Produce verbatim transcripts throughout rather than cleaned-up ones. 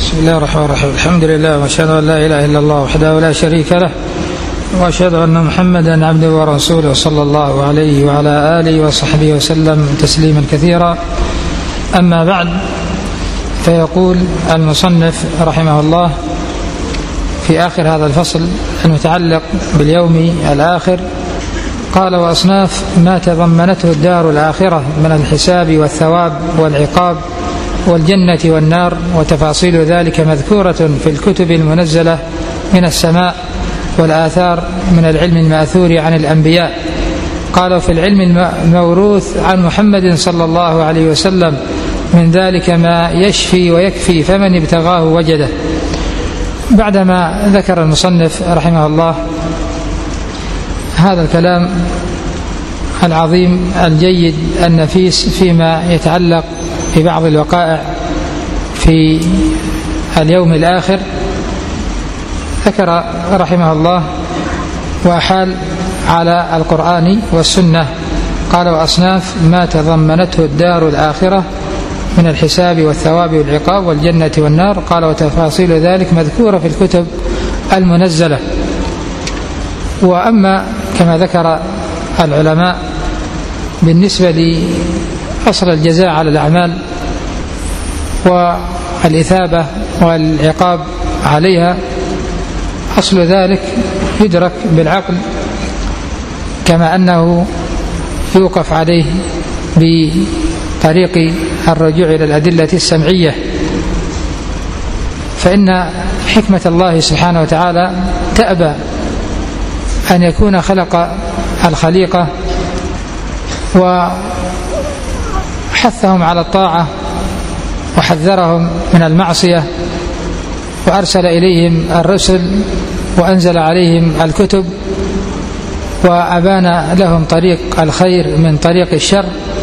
بسم الله الرحمن الرحيم. الحمد لله وأشهد أن لا إله إلا الله وحده لا شريك له، وأشهد أن محمدا عبده ورسوله صلى الله عليه وعلى آله وصحبه وسلم تسليما كثيرا. أما بعد، فيقول المصنف رحمه الله في آخر هذا الفصل المتعلق باليوم الآخر، قال: وأصناف ما تضمنته الدار الآخرة من الحساب والثواب والعقاب والجنة والنار، وتفاصيل ذلك مذكورة في الكتب المنزلة من السماء والآثار من العلم المأثور عن الأنبياء. قالوا: في العلم الموروث عن محمد صلى الله عليه وسلم من ذلك ما يشفي ويكفي، فمن ابتغاه وجده. بعدما ذكر المصنف رحمه الله هذا الكلام العظيم الجيد النفيس فيما يتعلق ببعض الوقائع في اليوم الآخر، ذكر رحمه الله وأحال على القرآن والسنة. قال: وأصناف ما تضمنته الدار الآخرة من الحساب والثواب والعقاب والجنة والنار. قال: وتفاصيل ذلك مذكورة في الكتب المنزلة. وأما كما ذكر العلماء بالنسبة لأصل الجزاء على الأعمال والإثابة والعقاب عليها، أصل ذلك يدرك بالعقل، كما أنه يوقف عليه بطريق الرجوع إلى الأدلة السمعية. فإن حكمة الله سبحانه وتعالى تأبى أن يكون خلق الخليقة وحثهم على الطاعة وحذرهم من المعصية وأرسل إليهم الرسل وأنزل عليهم الكتب وأبان لهم طريق الخير من طريق الشر،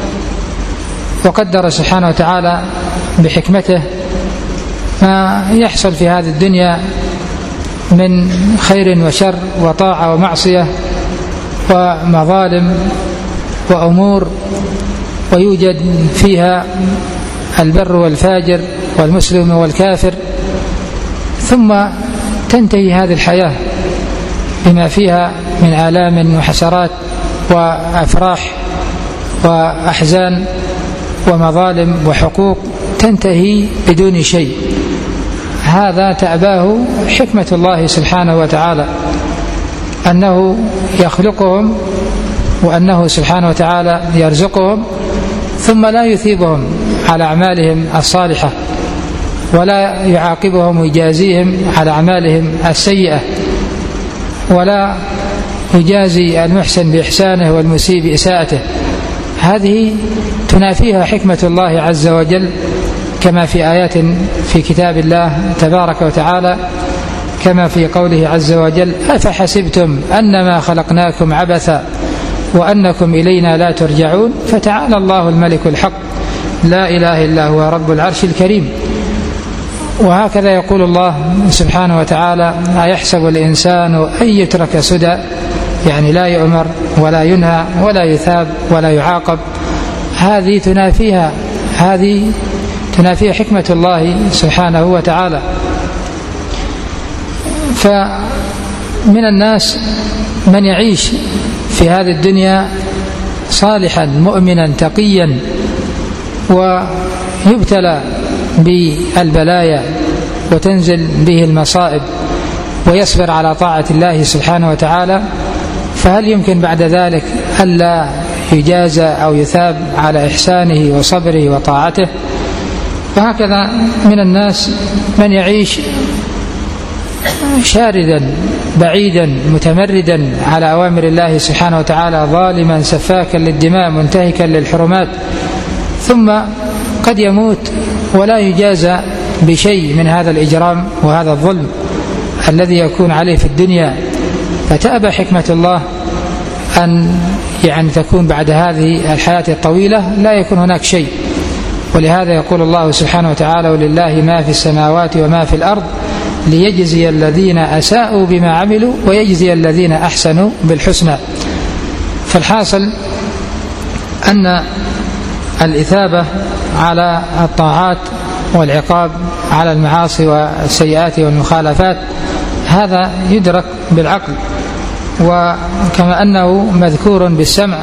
وقدر سبحانه وتعالى بحكمته ما يحصل في هذه الدنيا من خير وشر وطاعة ومعصية ومظالم وأمور، ويوجد فيها البر والفاجر والمسلم والكافر، ثم تنتهي هذه الحياة بما فيها من آلام وحسرات وأفراح وأحزان ومظالم وحقوق، تنتهي بدون شيء. هذا تأباه حكمة الله سبحانه وتعالى، أنه يخلقهم وأنه سبحانه وتعالى يرزقهم، ثم لا يثيبهم على أعمالهم الصالحة ولا يعاقبهم ويجازيهم على أعمالهم السيئة، ولا يجازي المحسن بإحسانه والمسيء بإساءته. هذه تنافيها حكمة الله عز وجل، كما في آيات في كتاب الله تبارك وتعالى، كما في قوله عز وجل: أفحسبتم أنما خلقناكم عبثا وأنكم إلينا لا ترجعون فتعالى الله الملك الحق لا إله إلا هو رب العرش الكريم. وهكذا يقول الله سبحانه وتعالى: أيحسب الإنسان أن يترك سدى، يعني لا يؤمر ولا ينهى ولا يثاب ولا يعاقب. هذه تنافيها هذه تنافيها حكمة الله سبحانه وتعالى. فمن الناس من يعيش في هذه الدنيا صالحا مؤمنا تقيا، ويبتلى بالبلايا وتنزل به المصائب ويصبر على طاعة الله سبحانه وتعالى، فهل يمكن بعد ذلك ألا يجازى أو يثاب على إحسانه وصبره وطاعته؟ وهكذا من الناس من يعيش شاردا بعيدا متمردا على أوامر الله سبحانه وتعالى، ظالما سفاكا للدماء منتهكا للحرمات، ثم قد يموت ولا يجازى بشيء من هذا الإجرام وهذا الظلم الذي يكون عليه في الدنيا. فتأبى حكمة الله أن يعني تكون بعد هذه الحياة الطويلة لا يكون هناك شيء. ولهذا يقول الله سبحانه وتعالى: ولله ما في السماوات وما في الأرض ليجزي الذين أساءوا بما عملوا ويجزي الذين أحسنوا بالحسنى. فالحاصل أن الإثابة على الطاعات والعقاب على المعاصي والسيئات والمخالفات، هذا يدرك بالعقل، وكما أنه مذكور بالسمع.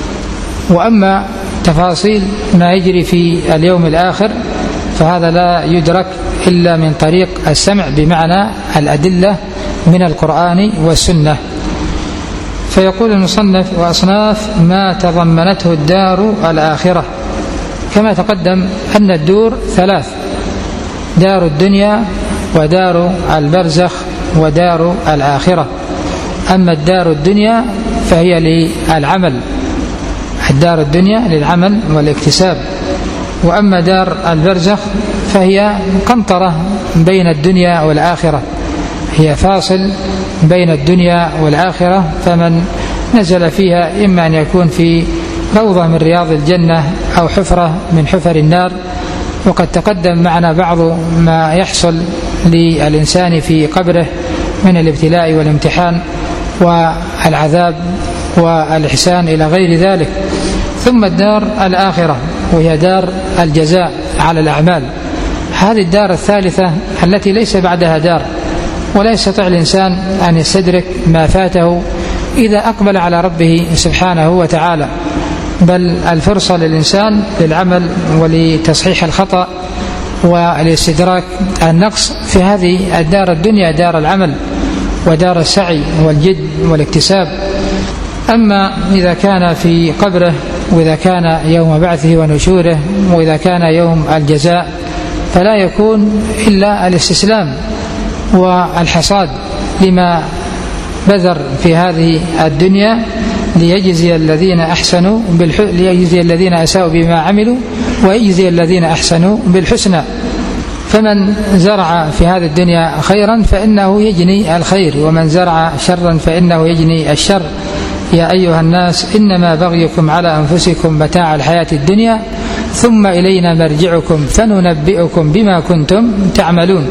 وأما تفاصيل ما يجري في اليوم الآخر فهذا لا يدرك إلا من طريق السمع، بمعنى الأدلة من القرآن والسنة. فيقول المصنف: وأصناف ما تضمنته الدار الآخرة. كما تقدم أن الدور ثلاث: دار الدنيا ودار البرزخ ودار الآخرة. أما الدار الدنيا فهي للعمل، الدار الدنيا للعمل والاكتساب. وأما دار البرزخ فهي قنطرة بين الدنيا والآخرة، هي فاصل بين الدنيا والآخرة، فمن نزل فيها إما أن يكون في روضة من رياض الجنة أو حفرة من حفر النار. وقد تقدم معنا بعض ما يحصل للإنسان في قبره من الابتلاء والامتحان والعذاب والإحسان إلى غير ذلك. ثم الدار الآخرة وهي دار الجزاء على الأعمال، هذه الدار الثالثة التي ليس بعدها دار، ولا يستطيع الإنسان أن يستدرك ما فاته إذا أقبل على ربه سبحانه وتعالى، بل الفرصة للإنسان للعمل ولتصحيح الخطأ ولاستدراك النقص في هذه الدار الدنيا، دار العمل ودار السعي والجد والاكتساب. أما إذا كان في قبره، وإذا كان يوم بعثه ونشوره، وإذا كان يوم الجزاء، فلا يكون إلا الاستسلام والحصاد لما بذر في هذه الدنيا، ليجزي الذين أحسنوا بالح... ليجزي الذين أساءوا بما عملوا ويجزي الذين أحسنوا بالحسنى. فمن زرع في هذه الدنيا خيرا فإنه يجني الخير، ومن زرع شرا فإنه يجني الشر. يا أيها الناس إنما بغيكم على أنفسكم متاع الحياة الدنيا ثم إلينا مرجعكم فننبئكم بما كنتم تعملون.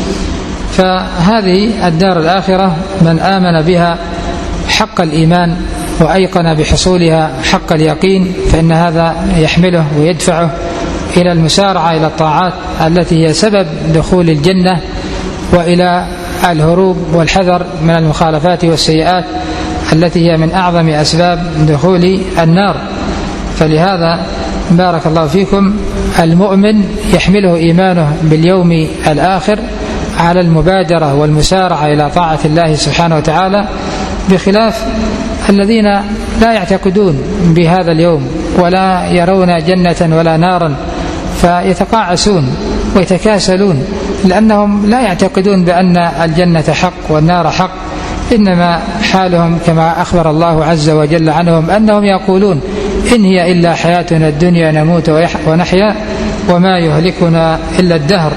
فهذه الدار الآخرة من آمن بها حق الإيمان وأيقن بحصولها حق اليقين فإن هذا يحمله ويدفعه إلى المسارعة إلى الطاعات التي هي سبب دخول الجنة، وإلى الهروب والحذر من المخالفات والسيئات التي هي من أعظم أسباب دخول النار. فلهذا بارك الله فيكم المؤمن يحمله إيمانه باليوم الآخر على المبادرة والمسارعة إلى طاعة الله سبحانه وتعالى، بخلاف الذين لا يعتقدون بهذا اليوم ولا يرون جنة ولا نارا، فيتقاعسون ويتكاسلون لأنهم لا يعتقدون بأن الجنة حق والنار حق، إنما حالهم كما أخبر الله عز وجل عنهم أنهم يقولون إن هي إلا حياتنا الدنيا نموت ونحيا وما يهلكنا إلا الدهر.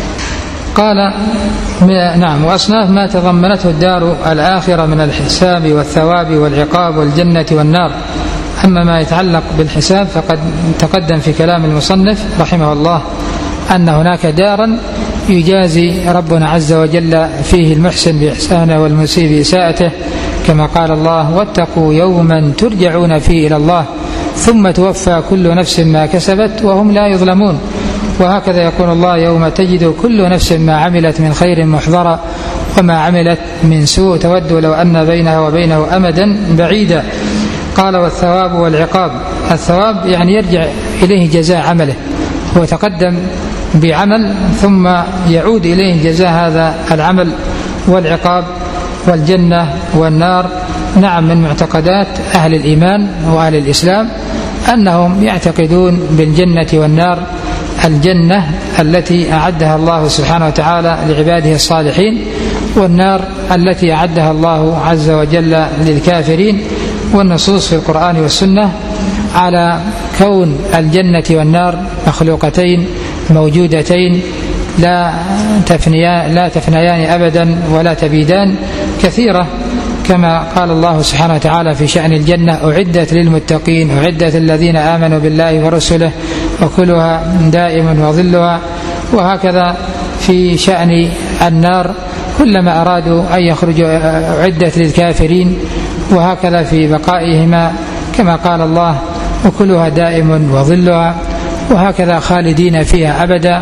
قال نعم: وأصناف ما تضمنته الدار الآخرة من الحساب والثواب والعقاب والجنة والنار. أما ما يتعلق بالحساب فقد تقدم في كلام المصنف رحمه الله أن هناك دارا يجازي ربنا عز وجل فيه المحسن بإحسانه والمسيء بإساءته، كما قال الله: واتقوا يوما ترجعون فيه إلى الله ثم توفى كل نفس ما كسبت وهم لا يظلمون. وهكذا يقول الله: يوم تجد كل نفس ما عملت من خير محضرا وما عملت من سوء تود لو أن بينها وبينه أمدا بعيدا. قال: والثواب والعقاب. الثواب يعني يرجع إليه جزاء عمله، هو تقدم بعمل ثم يعود إليه جزاء هذا العمل. والعقاب والجنة والنار نعم من معتقدات أهل الإيمان وأهل الإسلام أنهم يعتقدون بالجنة والنار. الجنة التي أعدها الله سبحانه وتعالى لعباده الصالحين، والنار التي أعدها الله عز وجل للكافرين. والنصوص في القرآن والسنة على كون الجنة والنار مخلوقتين موجودتين لا تفنيان, لا تفنيان أبدا ولا تبيدان كثيرة، كما قال الله سبحانه وتعالى في شأن الجنة: أعدت للمتقين، أعدت الذين آمنوا بالله ورسله وكلها دائم وظلها. وهكذا في شأن النار كلما أرادوا أن يخرجوا أعدت للكافرين، وهكذا في بقائهما كما قال الله: وكلها دائم وظلها، وهكذا خالدين فيها أبدا.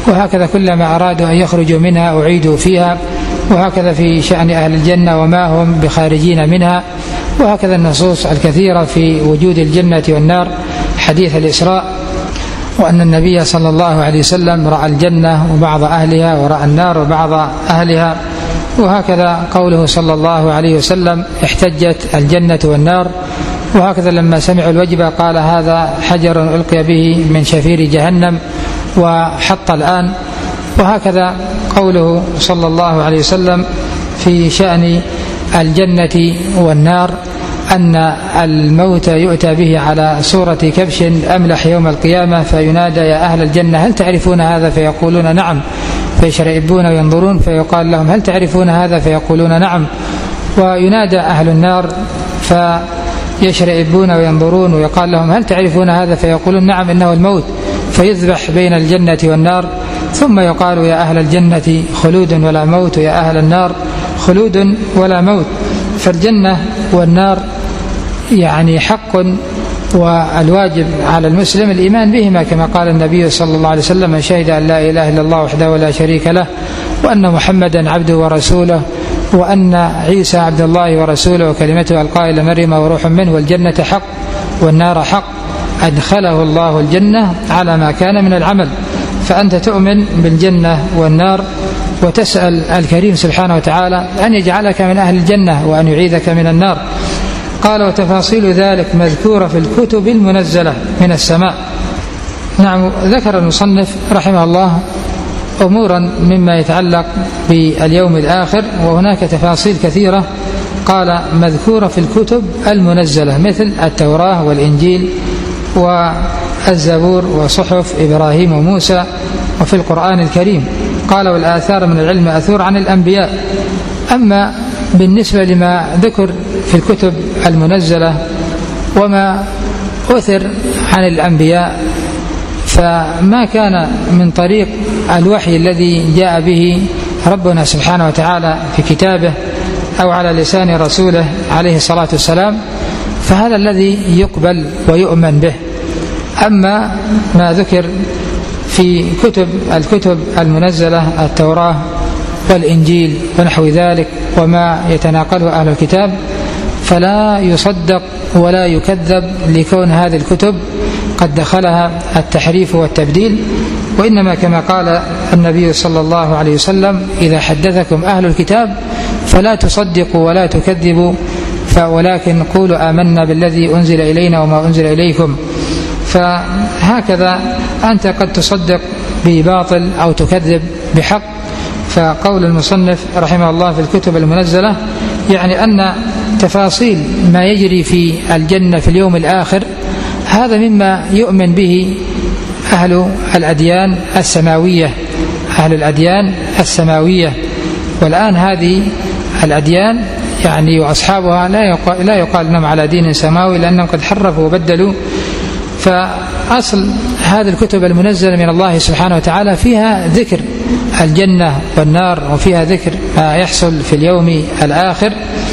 وهكذا كلما أرادوا أن يخرجوا منها أعيدوا فيها، وهكذا في شأن أهل الجنة وما هم بخارجين منها، وهكذا النصوص الكثيرة في وجود الجنة والنار. حديث الإسراء وأن النبي صلى الله عليه وسلم رأى الجنة وبعض أهلها ورأى النار وبعض أهلها، وهكذا قوله صلى الله عليه وسلم احتجت الجنة والنار، وهكذا لما سمعوا الوجبة قال هذا حجر ألقي به من شفير جهنم وحط الآن. وهكذا قوله صلى الله عليه وسلم في شأن الجنة والنار أن الموت يؤتى به على صورة كبش أملح يوم القيامة، فينادى يا أهل الجنة هل تعرفون هذا؟ فيقولون نعم، فيشرئبون وينظرون فيقال لهم هل تعرفون هذا؟ فيقولون نعم. وينادى أهل النار فيشرئبون وينظرون ويقال لهم هل تعرفون هذا؟ فيقولون نعم إنه الموت، فيذبح بين الجنة والنار، ثم يقال يا أهل الجنة خلود ولا موت، يا أهل النار خلود ولا موت. فالجنة والنار يعني حق، والواجب على المسلم الإيمان بهما، كما قال النبي صلى الله عليه وسلم من شهد أن لا إله إلا الله وحده ولا شريك له، وأن محمدا عبده ورسوله، وأن عيسى عبد الله ورسوله وكلمته ألقاها إلى مريم وروح منه، والجنة حق والنار حق، أدخله الله الجنة على ما كان من العمل. فأنت تؤمن بالجنة والنار وتسأل الكريم سبحانه وتعالى أن يجعلك من أهل الجنة وأن يعيذك من النار. قال وتفاصيل ذلك مذكورة في الكتب المنزلة من السماء. نعم، ذكر المصنف رحمه الله أمورا مما يتعلق باليوم الآخر، وهناك تفاصيل كثيرة قال مذكورة في الكتب المنزلة مثل التوراة والإنجيل والزبور وصحف إبراهيم وموسى، وفي القرآن الكريم. قال والآثار من العلم أثور عن الأنبياء. أما بالنسبة لما ذكر في الكتب المنزلة وما أثر عن الأنبياء، فما كان من طريق الوحي الذي جاء به ربنا سبحانه وتعالى في كتابه أو على لسان رسوله عليه الصلاة والسلام، فهذا الذي يقبل ويؤمن به. أما ما ذكر في كتب الكتب المنزلة التوراة والإنجيل ونحو ذلك وما يتناقله أهل الكتاب، فلا يصدق ولا يكذب لكون هذه الكتب قد دخلها التحريف والتبديل، وإنما كما قال النبي صلى الله عليه وسلم إذا حدثكم أهل الكتاب فلا تصدقوا ولا تكذبوا، ولكن قولوا آمنا بالذي أنزل إلينا وما أنزل إليكم. فهكذا أنت قد تصدق بباطل أو تكذب بحق. فقول المصنف رحمه الله في الكتب المنزلة يعني أن تفاصيل ما يجري في الجنة في اليوم الآخر هذا مما يؤمن به أهل الأديان السماوية أهل الأديان السماوية والآن هذه الأديان يعني وأصحابها لا يقال, لا يقال لهم على دين سماوي، لأنهم قد حرفوا وبدلوا. فأصل هذه الكتب المنزلة من الله سبحانه وتعالى فيها ذكر الجنة والنار، وفيها ذكر ما يحصل في اليوم الآخر.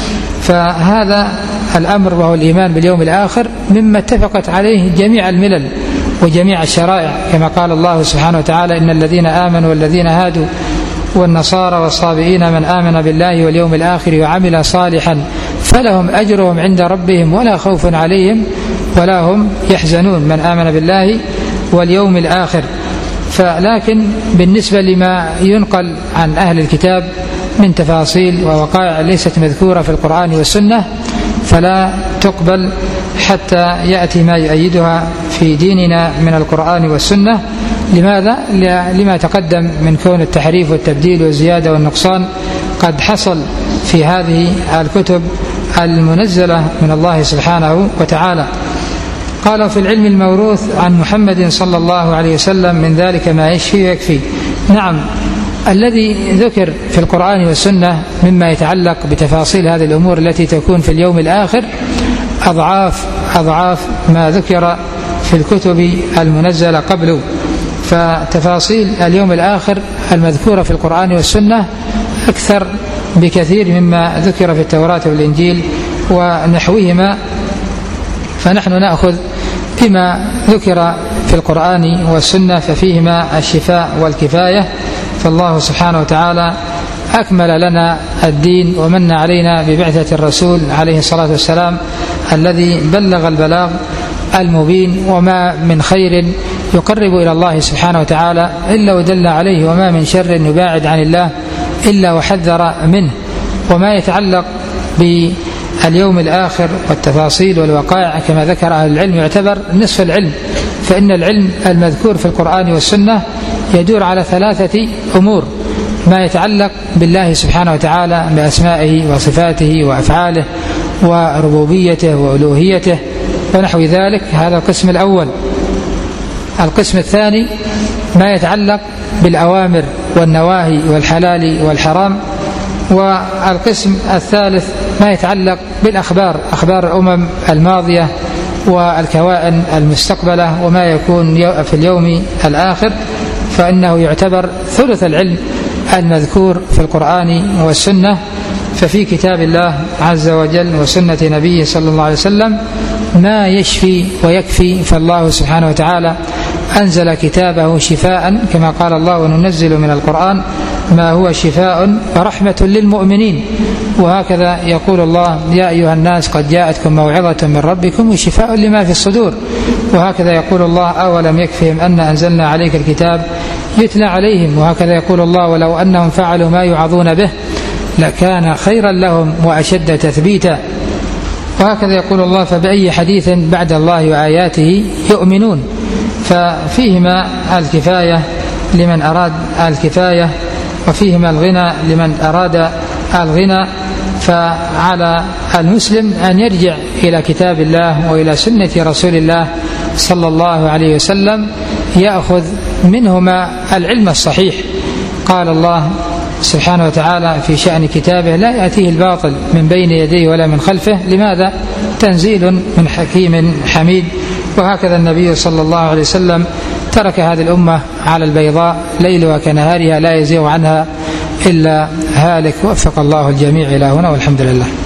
فهذا الأمر وهو الإيمان باليوم الآخر مما اتفقت عليه جميع الملل وجميع الشرائع، كما قال الله سبحانه وتعالى إن الذين آمنوا والذين هادوا والنصارى والصابئين من آمن بالله واليوم الآخر وعمل صالحا فلهم أجرهم عند ربهم ولا خوف عليهم ولا هم يحزنون، من آمن بالله واليوم الآخر. فلكن بالنسبة لما ينقل عن أهل الكتاب من تفاصيل ووقائع ليست مذكورة في القرآن والسنة فلا تقبل حتى يأتي ما يؤيدها في ديننا من القرآن والسنة. لماذا؟ لما تقدم من كون التحريف والتبديل والزيادة والنقصان قد حصل في هذه الكتب المنزلة من الله سبحانه وتعالى. قال في العلم الموروث عن محمد صلى الله عليه وسلم من ذلك ما يشفي ويكفي. نعم، الذي ذكر في القرآن والسنة مما يتعلق بتفاصيل هذه الأمور التي تكون في اليوم الآخر أضعاف أضعاف ما ذكر في الكتب المنزلة قبله. فتفاصيل اليوم الآخر المذكورة في القرآن والسنة أكثر بكثير مما ذكر في التوراة والإنجيل ونحوهما، فنحن نأخذ بما ذكر في القرآن والسنة ففيهما الشفاء والكفاية. فالله سبحانه وتعالى أكمل لنا الدين ومن علينا ببعثة الرسول عليه الصلاة والسلام الذي بلغ البلاغ المبين، وما من خير يقرب إلى الله سبحانه وتعالى إلا ودل عليه، وما من شر يباعد عن الله إلا وحذر منه. وما يتعلق باليوم الآخر والتفاصيل والوقائع كما ذكر أهل العلم يعتبر نصف العلم، فإن العلم المذكور في القرآن والسنة يدور على ثلاثة أمور: ما يتعلق بالله سبحانه وتعالى بأسمائه وصفاته وأفعاله وربوبيته وألوهيته ونحو ذلك، هذا القسم الأول. القسم الثاني ما يتعلق بالأوامر والنواهي والحلال والحرام. والقسم الثالث ما يتعلق بالأخبار، أخبار الأمم الماضية والكوائن المستقبلة وما يكون في اليوم الآخر، فإنه يعتبر ثلث العلم المذكور في القرآن والسنة. ففي كتاب الله عز وجل وسنة نبيه صلى الله عليه وسلم ما يشفي ويكفي، فالله سبحانه وتعالى أنزل كتابه شفاء كما قال الله: وننزل من القرآن ما هو شفاء ورحمة للمؤمنين. وهكذا يقول الله: يا أيها الناس قد جاءتكم موعظة من ربكم وشفاء لما في الصدور. وهكذا يقول الله: أولم يكفهم أن أنزلنا عليك الكتاب يتلى عليهم. وهكذا يقول الله: ولو أنهم فعلوا ما يوعظون به لكان خيرا لهم وأشد تثبيتا. وهكذا يقول الله: فبأي حديث بعد الله وآياته يؤمنون. ففيهما الكفاية لمن أراد الكفاية، وفيهما الغنى لمن أراد الغنى. فعلى المسلم أن يرجع إلى كتاب الله وإلى سنة رسول الله صلى الله عليه وسلم يأخذ منهما العلم الصحيح. قال الله سبحانه وتعالى في شأن كتابه: لا يأتيه الباطل من بين يديه ولا من خلفه. لماذا؟ تنزيل من حكيم حميد. وهكذا النبي صلى الله عليه وسلم ترك هذه الأمة على البيضاء ليلها كنهارها لا يزيغ عنها إلا هالك. وفق الله الجميع إلى هنا، والحمد لله.